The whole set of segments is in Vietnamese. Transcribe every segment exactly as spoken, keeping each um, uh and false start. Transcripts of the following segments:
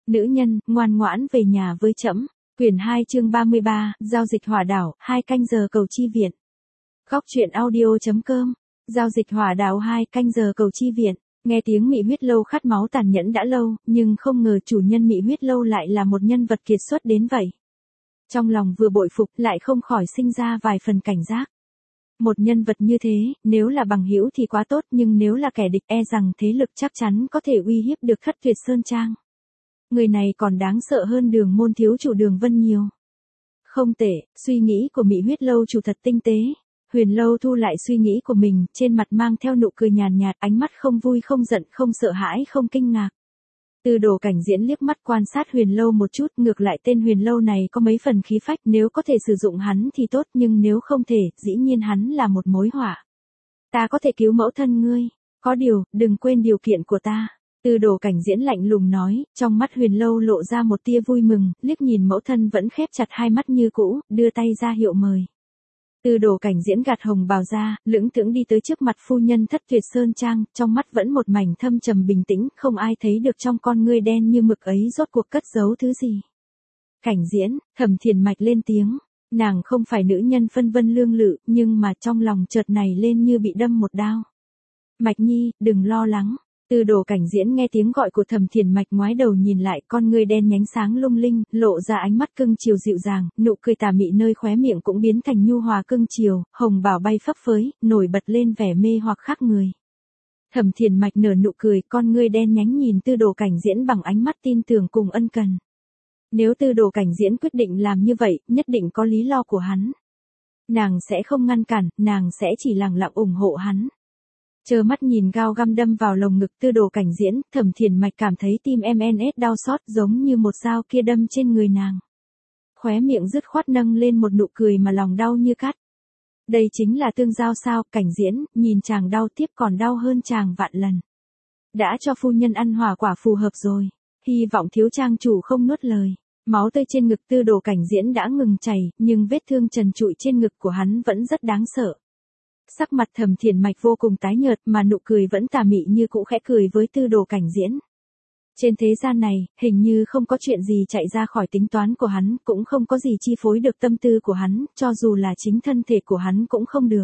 Nữ nhân, ngoan ngoãn về nhà với trẫm. Quyển hai chương ba mươi ba, giao dịch hỏa đảo, hai canh giờ cầu chi viện. Góc truyện audio chấm com. Giao dịch hỏa đảo hai canh giờ cầu chi viện. Nghe tiếng Mị Huyết Lâu khát máu tàn nhẫn đã lâu, nhưng không ngờ chủ nhân Mị Huyết Lâu lại là một nhân vật kiệt xuất đến vậy. Trong lòng vừa bội phục lại không khỏi sinh ra vài phần cảnh giác. Một nhân vật như thế, nếu là bằng hữu thì quá tốt, nhưng nếu là kẻ địch e rằng thế lực chắc chắn có thể uy hiếp được Thất Tuyệt Sơn Trang. Người này còn đáng sợ hơn Đường môn thiếu chủ Đường Vân nhiều. Không tệ, suy nghĩ của Mị Huyết Lâu chủ thật tinh tế. Huyền Lâu thu lại suy nghĩ của mình, trên mặt mang theo nụ cười nhàn nhạt, ánh mắt không vui không giận không sợ hãi không kinh ngạc. Từ Đồ Cảnh Diễn liếc mắt quan sát Huyền Lâu một chút, ngược lại tên Huyền Lâu này có mấy phần khí phách, nếu có thể sử dụng hắn thì tốt, nhưng nếu không thể, dĩ nhiên hắn là một mối họa. Ta có thể cứu mẫu thân ngươi, có điều, đừng quên điều kiện của ta. Từ Đồ Cảnh Diễn lạnh lùng nói, trong mắt Huyền Lâu lộ ra một tia vui mừng, liếc nhìn mẫu thân vẫn khép chặt hai mắt như cũ, đưa tay ra hiệu mời. Từ Đồ Cảnh Diễn gạt hồng bào ra, lững thững đi tới trước mặt phu nhân Thất Tuyệt Sơn Trang, trong mắt vẫn một mảnh thâm trầm bình tĩnh, không ai thấy được trong con ngươi đen như mực ấy rốt cuộc cất giấu thứ gì. Cảnh Diễn, Thẩm Thiền Mạch lên tiếng, nàng không phải nữ nhân phân vân lương lự, nhưng mà trong lòng chợt này lên như bị đâm một đao. Mạch Nhi, đừng lo lắng. Từ Đồ Cảnh Diễn nghe tiếng gọi của Thẩm Thiền Mạch ngoái đầu nhìn lại, con ngươi đen nhánh sáng lung linh, lộ ra ánh mắt cưng chiều dịu dàng, nụ cười tà mị nơi khóe miệng cũng biến thành nhu hòa cưng chiều, hồng bào bay phấp phới, nổi bật lên vẻ mê hoặc khác người. Thẩm Thiền Mạch nở nụ cười, con ngươi đen nhánh nhìn Từ Đồ Cảnh Diễn bằng ánh mắt tin tưởng cùng ân cần. Nếu Từ Đồ Cảnh Diễn quyết định làm như vậy, nhất định có lý do của hắn. Nàng sẽ không ngăn cản, nàng sẽ chỉ lặng lặng ủng hộ hắn. Chờ mắt nhìn gao găm đâm vào lồng ngực Từ Đồ Cảnh Diễn, Thẩm Thiền Mạch cảm thấy tim em en ét đau xót giống như một dao kia đâm trên người nàng. Khóe miệng dứt khoát nâng lên một nụ cười mà lòng đau như cắt. Đây chính là tương giao sao, Cảnh Diễn, nhìn chàng đau tiếp còn đau hơn chàng vạn lần. Đã cho phu nhân ăn hỏa quả phù hợp rồi, hy vọng thiếu trang chủ không nuốt lời. Máu tươi trên ngực Từ Đồ Cảnh Diễn đã ngừng chảy, nhưng vết thương trần trụi trên ngực của hắn vẫn rất đáng sợ. Sắc mặt Thẩm Thiền Mạch vô cùng tái nhợt mà nụ cười vẫn tà mị như cũ khẽ cười với Từ Đồ Cảnh Diễn. Trên thế gian này, hình như không có chuyện gì chạy ra khỏi tính toán của hắn, cũng không có gì chi phối được tâm tư của hắn, cho dù là chính thân thể của hắn cũng không được.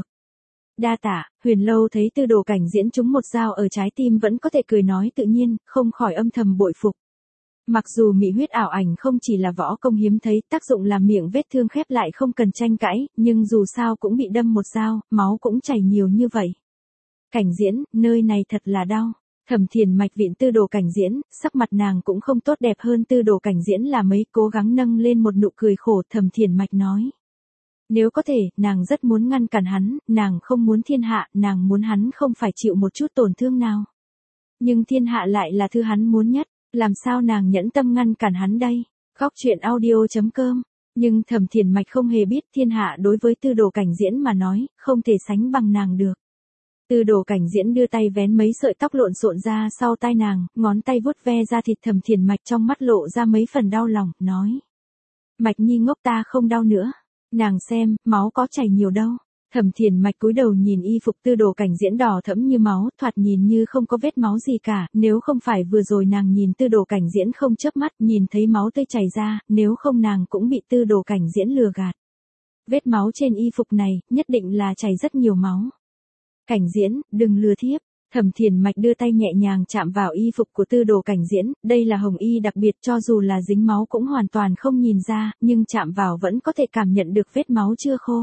Đa tạ, Huyền Lâu thấy Từ Đồ Cảnh Diễn trúng một dao ở trái tim vẫn có thể cười nói tự nhiên, không khỏi âm thầm bội phục. Mặc dù Mị Huyết ảo ảnh không chỉ là võ công hiếm thấy, tác dụng làm miệng vết thương khép lại không cần tranh cãi, nhưng dù sao cũng bị đâm một dao, máu cũng chảy nhiều như vậy. Cảnh Diễn, nơi này thật là đau. Thẩm Thiền Mạch viện Từ Đồ Cảnh Diễn, sắc mặt nàng cũng không tốt đẹp hơn Từ Đồ Cảnh Diễn là mấy, cố gắng nâng lên một nụ cười khổ. Thẩm Thiền Mạch nói. Nếu có thể, nàng rất muốn ngăn cản hắn, nàng không muốn thiên hạ, nàng muốn hắn không phải chịu một chút tổn thương nào. Nhưng thiên hạ lại là thứ hắn muốn nhất. Làm sao nàng nhẫn tâm ngăn cản hắn đây? Góc truyện audio chấm com. Nhưng Thẩm Thiền Mạch không hề biết thiên hạ đối với Từ Đồ Cảnh Diễn mà nói, không thể sánh bằng nàng được. Từ Đồ Cảnh Diễn đưa tay vén mấy sợi tóc lộn xộn ra sau tai nàng, ngón tay vuốt ve da thịt Thẩm Thiền Mạch trong mắt lộ ra mấy phần đau lòng, nói. Mạch Nhi ngốc ta không đau nữa. Nàng xem, máu có chảy nhiều đâu. Thẩm Thiền Mạch cúi đầu nhìn y phục Từ Đồ Cảnh Diễn đỏ thẫm như máu, thoạt nhìn như không có vết máu gì cả, nếu không phải vừa rồi nàng nhìn Từ Đồ Cảnh Diễn không chớp mắt, nhìn thấy máu tươi chảy ra, nếu không nàng cũng bị Từ Đồ Cảnh Diễn lừa gạt. Vết máu trên y phục này, nhất định là chảy rất nhiều máu. Cảnh Diễn, đừng lừa thiếp. Thẩm Thiền Mạch đưa tay nhẹ nhàng chạm vào y phục của Từ Đồ Cảnh Diễn, đây là hồng y đặc biệt, cho dù là dính máu cũng hoàn toàn không nhìn ra, nhưng chạm vào vẫn có thể cảm nhận được vết máu chưa khô.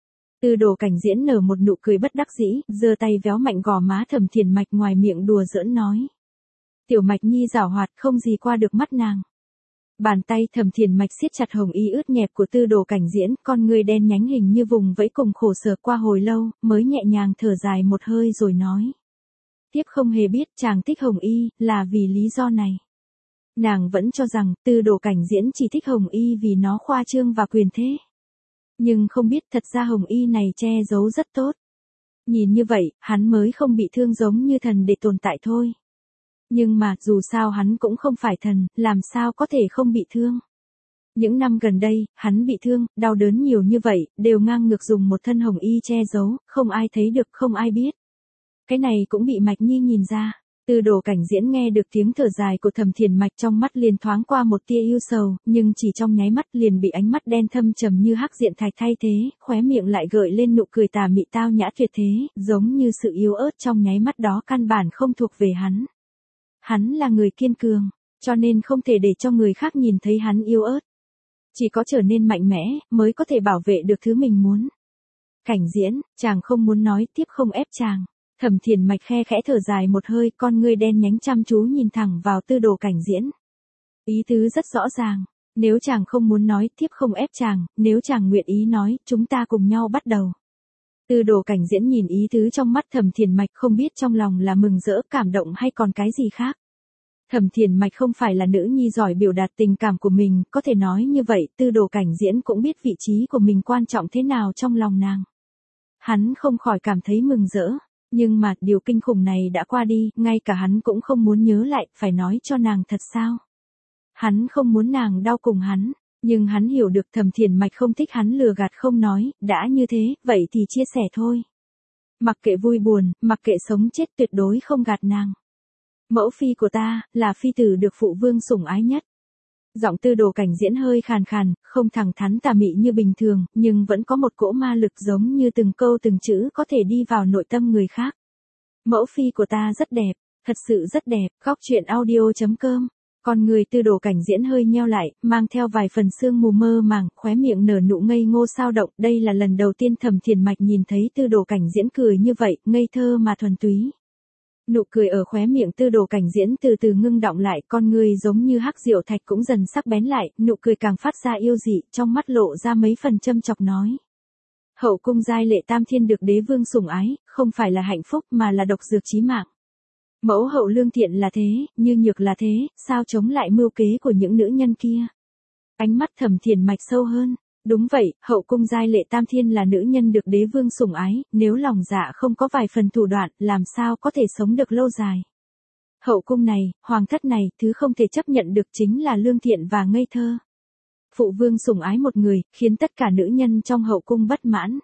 Từ Đồ Cảnh Diễn nở một nụ cười bất đắc dĩ, giơ tay véo mạnh gò má Thẩm Thiền Mạch ngoài miệng đùa giỡn nói. Tiểu Mạch Nhi giảo hoạt không gì qua được mắt nàng. Bàn tay Thẩm Thiền Mạch siết chặt hồng y ướt nhẹp của Từ Đồ Cảnh Diễn, con người đen nhánh hình như vùng vẫy cùng khổ sở qua hồi lâu, mới nhẹ nhàng thở dài một hơi rồi nói. Tiếp không hề biết chàng thích hồng y, là vì lý do này. Nàng vẫn cho rằng, Từ Đồ Cảnh Diễn chỉ thích hồng y vì nó khoa trương và quyền thế. Nhưng không biết thật ra hồng y này che giấu rất tốt. Nhìn như vậy, hắn mới không bị thương giống như thần để tồn tại thôi. Nhưng mà, dù sao hắn cũng không phải thần, làm sao có thể không bị thương. Những năm gần đây, hắn bị thương, đau đớn nhiều như vậy, đều ngang ngược dùng một thân hồng y che giấu, không ai thấy được, không ai biết. Cái này cũng bị Mạch Nhi nhìn ra. Tư Đồ Cảnh Diễn nghe được tiếng thở dài của Thẩm Thiền Mạch, trong mắt liền thoáng qua một tia ưu sầu, nhưng chỉ trong nháy mắt liền bị ánh mắt đen thâm trầm như hắc diện thạch thay thế, khóe miệng lại gợi lên nụ cười tà mị tao nhã tuyệt thế, giống như sự yếu ớt trong nháy mắt đó căn bản không thuộc về hắn. Hắn là người kiên cường, cho nên không thể để cho người khác nhìn thấy hắn yếu ớt. Chỉ có trở nên mạnh mẽ, mới có thể bảo vệ được thứ mình muốn. Cảnh Diễn, chàng không muốn nói tiếp không ép chàng. Thẩm Thiền Mạch khe khẽ thở dài một hơi, con ngươi đen nhánh chăm chú nhìn thẳng vào Tư Đồ Cảnh Diễn. Ý tứ rất rõ ràng, nếu chàng không muốn nói tiếp không ép chàng, nếu chàng nguyện ý nói, chúng ta cùng nhau bắt đầu. Tư Đồ Cảnh Diễn nhìn ý tứ trong mắt Thẩm Thiền Mạch, không biết trong lòng là mừng rỡ, cảm động hay còn cái gì khác. Thẩm Thiền Mạch không phải là nữ nhi giỏi biểu đạt tình cảm của mình, có thể nói như vậy, Tư Đồ Cảnh Diễn cũng biết vị trí của mình quan trọng thế nào trong lòng nàng. Hắn không khỏi cảm thấy mừng rỡ. Nhưng mà, điều kinh khủng này đã qua đi, ngay cả hắn cũng không muốn nhớ lại, phải nói cho nàng thật sao. Hắn không muốn nàng đau cùng hắn, nhưng hắn hiểu được Thẩm Thiền Mạch không thích hắn lừa gạt không nói, đã như thế, vậy thì chia sẻ thôi. Mặc kệ vui buồn, mặc kệ sống chết tuyệt đối không gạt nàng. Mẫu phi của ta, là phi tử được phụ vương sủng ái nhất. Giọng Tư Đồ Cảnh Diễn hơi khàn khàn, không thẳng thắn tà mị như bình thường, nhưng vẫn có một cỗ ma lực giống như từng câu từng chữ có thể đi vào nội tâm người khác. Mẫu phi của ta rất đẹp, thật sự rất đẹp, góc truyện audio chấm com. Con người Tư Đồ Cảnh Diễn hơi nheo lại, mang theo vài phần sương mù mơ màng, khóe miệng nở nụ ngây ngô sao động, đây là lần đầu tiên Thẩm Thiền Mạch nhìn thấy Tư Đồ Cảnh Diễn cười như vậy, ngây thơ mà thuần túy. Nụ cười ở khóe miệng Tư Đồ Cảnh Diễn từ từ ngưng đọng lại, con người giống như hắc diệu thạch cũng dần sắc bén lại, nụ cười càng phát ra yêu dị, trong mắt lộ ra mấy phần châm chọc nói. Hậu cung giai lệ tam thiên được đế vương sủng ái, không phải là hạnh phúc mà là độc dược chí mạng. Mẫu hậu lương thiện là thế, như nhược là thế, sao chống lại mưu kế của những nữ nhân kia. Ánh mắt Thẩm Thiền Mạch sâu hơn. Đúng vậy, hậu cung giai lệ tam thiên là nữ nhân được đế vương sủng ái, nếu lòng dạ không có vài phần thủ đoạn, làm sao có thể sống được lâu dài. Hậu cung này, hoàng thất này, thứ không thể chấp nhận được chính là lương thiện và ngây thơ. Phụ vương sủng ái một người, khiến tất cả nữ nhân trong hậu cung bất mãn.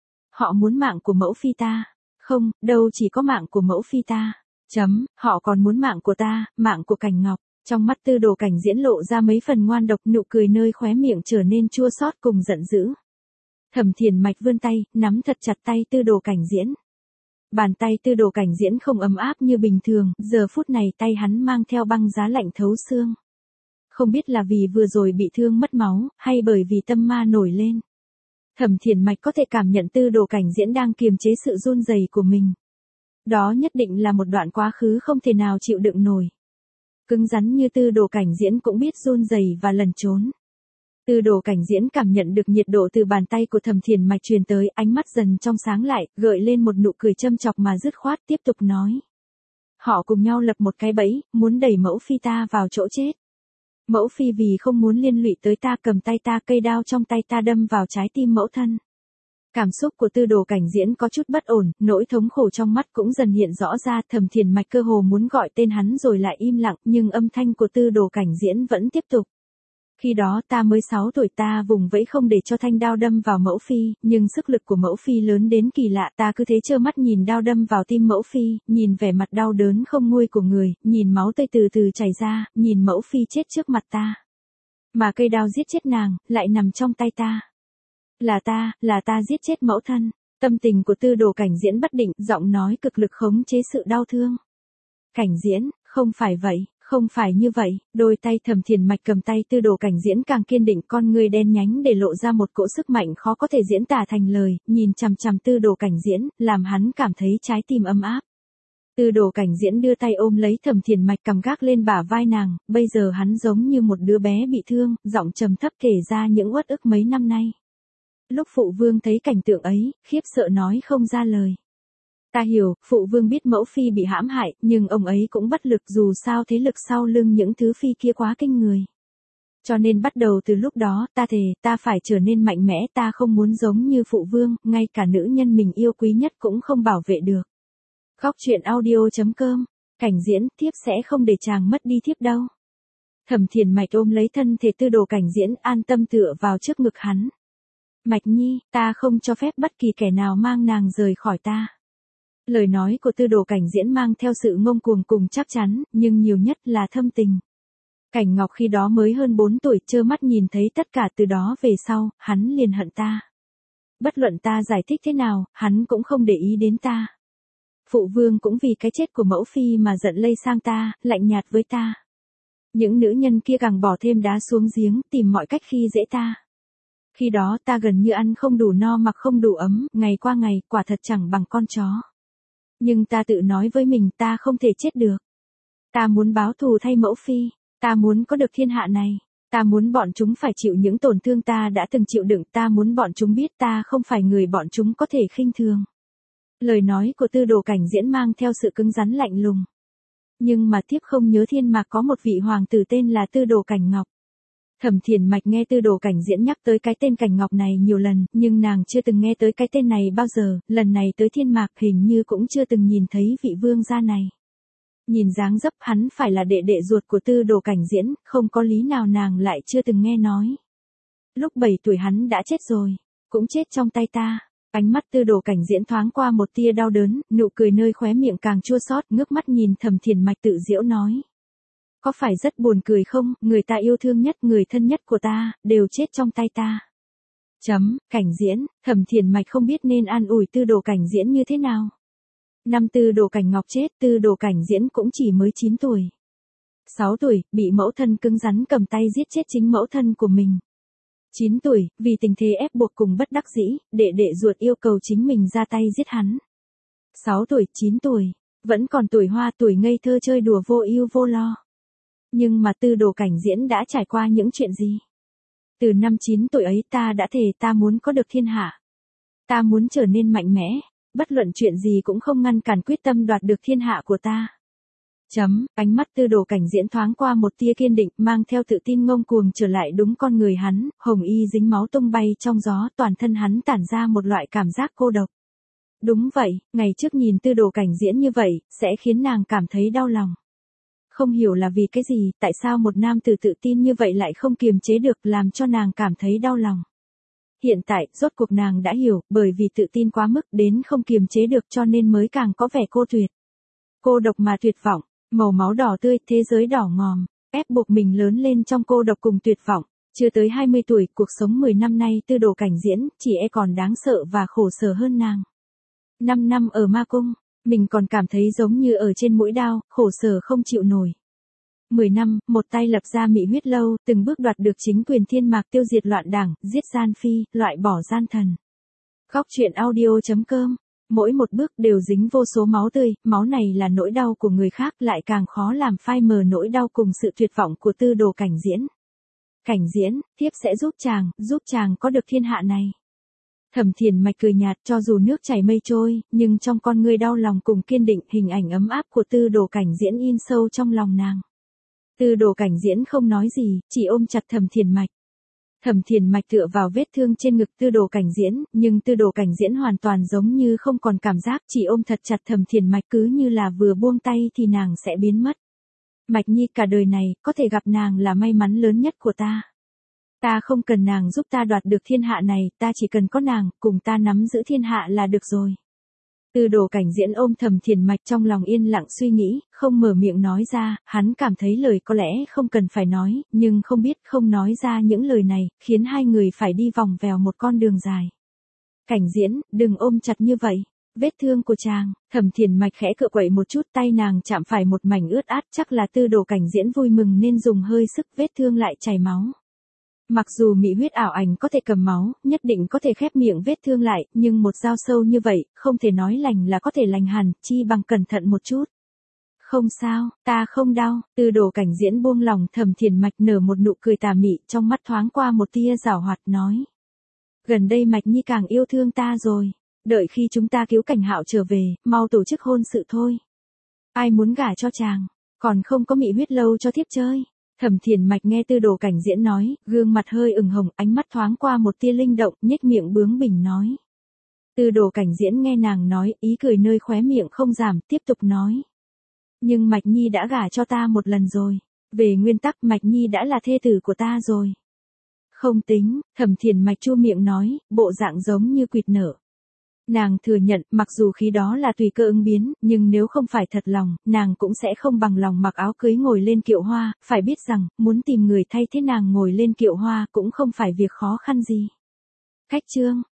Họ muốn mạng của mẫu phi ta. Không, đâu chỉ có mạng của mẫu phi ta. Chấm, họ còn muốn mạng của ta, mạng của Cảnh Ngọc. Trong mắt Tư Đồ Cảnh Diễn lộ ra mấy phần ngoan độc, nụ cười nơi khóe miệng trở nên chua xót cùng giận dữ. Thẩm Thiền Mạch vươn tay, nắm thật chặt tay Tư Đồ Cảnh Diễn. Bàn tay Tư Đồ Cảnh Diễn không ấm áp như bình thường, giờ phút này tay hắn mang theo băng giá lạnh thấu xương. Không biết là vì vừa rồi bị thương mất máu, hay bởi vì tâm ma nổi lên. Thẩm Thiền Mạch có thể cảm nhận Tư Đồ Cảnh Diễn đang kiềm chế sự run rẩy của mình. Đó nhất định là một đoạn quá khứ không thể nào chịu đựng nổi. Cứng rắn như Tư Đồ Cảnh Diễn cũng biết run rẩy và lẩn trốn. Tư Đồ Cảnh Diễn cảm nhận được nhiệt độ từ bàn tay của Thẩm Thiền Mạch truyền tới, ánh mắt dần trong sáng lại, gợi lên một nụ cười châm chọc mà dứt khoát, tiếp tục nói. Họ cùng nhau lập một cái bẫy, muốn đẩy mẫu phi ta vào chỗ chết. Mẫu phi vì không muốn liên lụy tới ta, cầm tay ta, cây đao trong tay ta đâm vào trái tim mẫu thân. Cảm xúc của Tư Đồ Cảnh Diễn có chút bất ổn, nỗi thống khổ trong mắt cũng dần hiện rõ ra, Thẩm Thiền Mạch cơ hồ muốn gọi tên hắn rồi lại im lặng, nhưng âm thanh của Tư Đồ Cảnh Diễn vẫn tiếp tục. Khi đó ta mới sáu tuổi, ta vùng vẫy không để cho thanh đao đâm vào mẫu phi, nhưng sức lực của mẫu phi lớn đến kỳ lạ, ta cứ thế trơ mắt nhìn đao đâm vào tim mẫu phi, nhìn vẻ mặt đau đớn không nguôi của người, nhìn máu tươi từ từ chảy ra, nhìn mẫu phi chết trước mặt ta. Mà cây đao giết chết nàng, lại nằm trong tay ta. Là ta, là ta giết chết mẫu thân. Tâm tình của Tư Đồ Cảnh Diễn bất định, giọng nói cực lực khống chế sự đau thương. Cảnh Diễn, không phải vậy, không phải như vậy. Đôi tay Thẩm Thiền Mạch cầm tay Tư Đồ Cảnh Diễn càng kiên định, con người đen nhánh để lộ ra một cỗ sức mạnh khó có thể diễn tả thành lời, nhìn chằm chằm Tư Đồ Cảnh Diễn, làm hắn cảm thấy trái tim ấm áp. Tư Đồ Cảnh Diễn đưa tay ôm lấy Thẩm Thiền Mạch, cầm gác lên bả vai nàng, bây giờ hắn giống như một đứa bé bị thương, giọng trầm thấp kể ra những uất ức mấy năm nay. Lúc phụ vương thấy cảnh tượng ấy, khiếp sợ nói không ra lời. Ta hiểu, phụ vương biết mẫu phi bị hãm hại, nhưng ông ấy cũng bất lực, dù sao thế lực sau lưng những thứ phi kia quá kinh người. Cho nên bắt đầu từ lúc đó, ta thề, ta phải trở nên mạnh mẽ, ta không muốn giống như phụ vương, ngay cả nữ nhân mình yêu quý nhất cũng không bảo vệ được. Góc truyện audio chấm com, Cảnh Diễn, thiếp sẽ không để chàng mất đi thiếp đâu. Thẩm Thiền Mạch ôm lấy thân thể Tư Đồ Cảnh Diễn, an tâm tựa vào trước ngực hắn. Mạch Nhi, ta không cho phép bất kỳ kẻ nào mang nàng rời khỏi ta. Lời nói của Tư Đồ Cảnh Diễn mang theo sự ngông cuồng cùng chắc chắn, nhưng nhiều nhất là thâm tình. Cảnh Ngọc khi đó mới hơn bốn tuổi, trơ mắt nhìn thấy tất cả, từ đó về sau, hắn liền hận ta. Bất luận ta giải thích thế nào, hắn cũng không để ý đến ta. Phụ vương cũng vì cái chết của mẫu phi mà giận lây sang ta, lạnh nhạt với ta. Những nữ nhân kia càng bỏ thêm đá xuống giếng, tìm mọi cách khi dễ ta. Khi đó ta gần như ăn không đủ no mặc không đủ ấm, ngày qua ngày, quả thật chẳng bằng con chó. Nhưng ta tự nói với mình ta không thể chết được. Ta muốn báo thù thay mẫu phi, ta muốn có được thiên hạ này. Ta muốn bọn chúng phải chịu những tổn thương ta đã từng chịu đựng, ta muốn bọn chúng biết ta không phải người bọn chúng có thể khinh thường. Lời nói của Tư Đồ Cảnh Diễn mang theo sự cứng rắn lạnh lùng. Nhưng mà thiếp không nhớ thiên mạc có một vị hoàng tử tên là Tư Đồ Cảnh Ngọc. Thẩm Thiền Mạch nghe Tư Đồ Cảnh Diễn nhắc tới cái tên Cảnh Ngọc này nhiều lần, nhưng nàng chưa từng nghe tới cái tên này bao giờ, lần này tới thiên mạc hình như cũng chưa từng nhìn thấy vị vương gia này. Nhìn dáng dấp hắn phải là đệ đệ ruột của Tư Đồ Cảnh Diễn, không có lý nào nàng lại chưa từng nghe nói. Lúc bảy tuổi hắn đã chết rồi, cũng chết trong tay ta. Ánh mắt Tư Đồ Cảnh Diễn thoáng qua một tia đau đớn, nụ cười nơi khóe miệng càng chua xót, ngước mắt nhìn Thẩm Thiền Mạch tự giễu nói. Có phải rất buồn cười không, người ta yêu thương nhất, người thân nhất của ta, đều chết trong tay ta. Chấm, Cảnh Diễn, Thẩm Thiền Mạch không biết nên an ủi Tư Đồ Cảnh Diễn như thế nào. Năm Tư Đồ Cảnh Ngọc chết, Tư Đồ Cảnh Diễn cũng chỉ mới chín tuổi. sáu tuổi, bị mẫu thân cứng rắn cầm tay giết chết chính mẫu thân của mình. chín tuổi, vì tình thế ép buộc cùng bất đắc dĩ, đệ đệ ruột yêu cầu chính mình ra tay giết hắn. sáu tuổi, chín tuổi, vẫn còn tuổi hoa tuổi ngây thơ chơi đùa vô ưu vô lo. Nhưng mà Tư Đồ Cảnh Diễn đã trải qua những chuyện gì? Từ năm chín tuổi ấy ta đã thề ta muốn có được thiên hạ. Ta muốn trở nên mạnh mẽ, bất luận chuyện gì cũng không ngăn cản quyết tâm đoạt được thiên hạ của ta. Chấm, ánh mắt Tư Đồ Cảnh Diễn thoáng qua một tia kiên định, mang theo tự tin ngông cuồng trở lại đúng con người hắn, hồng y dính máu tung bay trong gió, toàn thân hắn tản ra một loại cảm giác cô độc. Đúng vậy, ngày trước nhìn Tư Đồ Cảnh Diễn như vậy, sẽ khiến nàng cảm thấy đau lòng. Không hiểu là vì cái gì, tại sao một nam tử tự tin như vậy lại không kiềm chế được, làm cho nàng cảm thấy đau lòng. Hiện tại, rốt cuộc nàng đã hiểu, bởi vì tự tin quá mức đến không kiềm chế được cho nên mới càng có vẻ cô tuyệt. Cô độc mà tuyệt vọng, màu máu đỏ tươi, thế giới đỏ ngòm, ép buộc mình lớn lên trong cô độc cùng tuyệt vọng. Chưa tới hai mươi tuổi, cuộc sống mười năm nay Tư Đồ Cảnh Diễn, chỉ e còn đáng sợ và khổ sở hơn nàng. năm năm ở ma cung, mình còn cảm thấy giống như ở trên mũi đao, khổ sở không chịu nổi. mười năm, một tay lập ra Mị Huyết Lâu, từng bước đoạt được chính quyền thiên mạc, tiêu diệt loạn đảng, giết gian phi, loại bỏ gian thần. Góc truyện audio chấm com. Mỗi một bước đều dính vô số máu tươi, máu này là nỗi đau của người khác, lại càng khó làm phai mờ nỗi đau cùng sự tuyệt vọng của Tư Đồ Cảnh Diễn. Cảnh Diễn, thiếp sẽ giúp chàng, giúp chàng có được thiên hạ này. Thẩm Thiền Mạch cười nhạt, cho dù nước chảy mây trôi, nhưng trong con ngươi đau lòng cùng kiên định, hình ảnh ấm áp của Tư Đồ Cảnh Diễn in sâu trong lòng nàng. Tư Đồ Cảnh Diễn không nói gì, chỉ ôm chặt Thẩm Thiền Mạch. Thẩm Thiền Mạch tựa vào vết thương trên ngực Tư Đồ Cảnh Diễn, nhưng Tư Đồ Cảnh Diễn hoàn toàn giống như không còn cảm giác, chỉ ôm thật chặt Thẩm Thiền Mạch, cứ như là vừa buông tay thì nàng sẽ biến mất. Mạch Nhi, cả đời này, có thể gặp nàng là may mắn lớn nhất của ta. Ta không cần nàng giúp ta đoạt được thiên hạ này, ta chỉ cần có nàng, cùng ta nắm giữ thiên hạ là được rồi. Tư Đồ Cảnh Diễn ôm Thẩm Thiền Mạch trong lòng yên lặng suy nghĩ, không mở miệng nói ra, hắn cảm thấy lời có lẽ không cần phải nói, nhưng không biết không nói ra những lời này, khiến hai người phải đi vòng vèo một con đường dài. Cảnh Diễn, đừng ôm chặt như vậy. Vết thương của chàng, Thẩm Thiền Mạch khẽ cựa quậy một chút, tay nàng chạm phải một mảnh ướt át, chắc là Tư Đồ Cảnh Diễn vui mừng nên dùng hơi sức, vết thương lại chảy máu. Mặc dù Mị Huyết ảo ảnh có thể cầm máu, nhất định có thể khép miệng vết thương lại, nhưng một dao sâu như vậy, không thể nói lành là có thể lành hẳn, chi bằng cẩn thận một chút. Không sao, ta không đau. Tư Đồ Cảnh Diễn buông lòng, Thẩm Thiền Mạch nở một nụ cười tà mị, trong mắt thoáng qua một tia giảo hoạt, nói. Gần đây Mạch Nhi càng yêu thương ta rồi. Đợi khi chúng ta cứu Cảnh Hạo trở về, mau tổ chức hôn sự thôi. Ai muốn gả cho chàng, còn không có Mị Huyết Lâu cho thiếp chơi. Thẩm Thiền Mạch nghe Tư Đồ Cảnh Diễn nói, gương mặt hơi ửng hồng, ánh mắt thoáng qua một tia linh động, nhếch miệng bướng bỉnh nói. Tư Đồ Cảnh Diễn nghe nàng nói, ý cười nơi khóe miệng không giảm, tiếp tục nói. Nhưng Mạch Nhi đã gả cho ta một lần rồi. Về nguyên tắc Mạch Nhi đã là thê tử của ta rồi. Không tính, Thẩm Thiền Mạch chua miệng nói, bộ dạng giống như quỵt nở. Nàng thừa nhận, mặc dù khi đó là tùy cơ ứng biến, nhưng nếu không phải thật lòng, nàng cũng sẽ không bằng lòng mặc áo cưới ngồi lên kiệu hoa, phải biết rằng, muốn tìm người thay thế nàng ngồi lên kiệu hoa cũng không phải việc khó khăn gì. Khách chương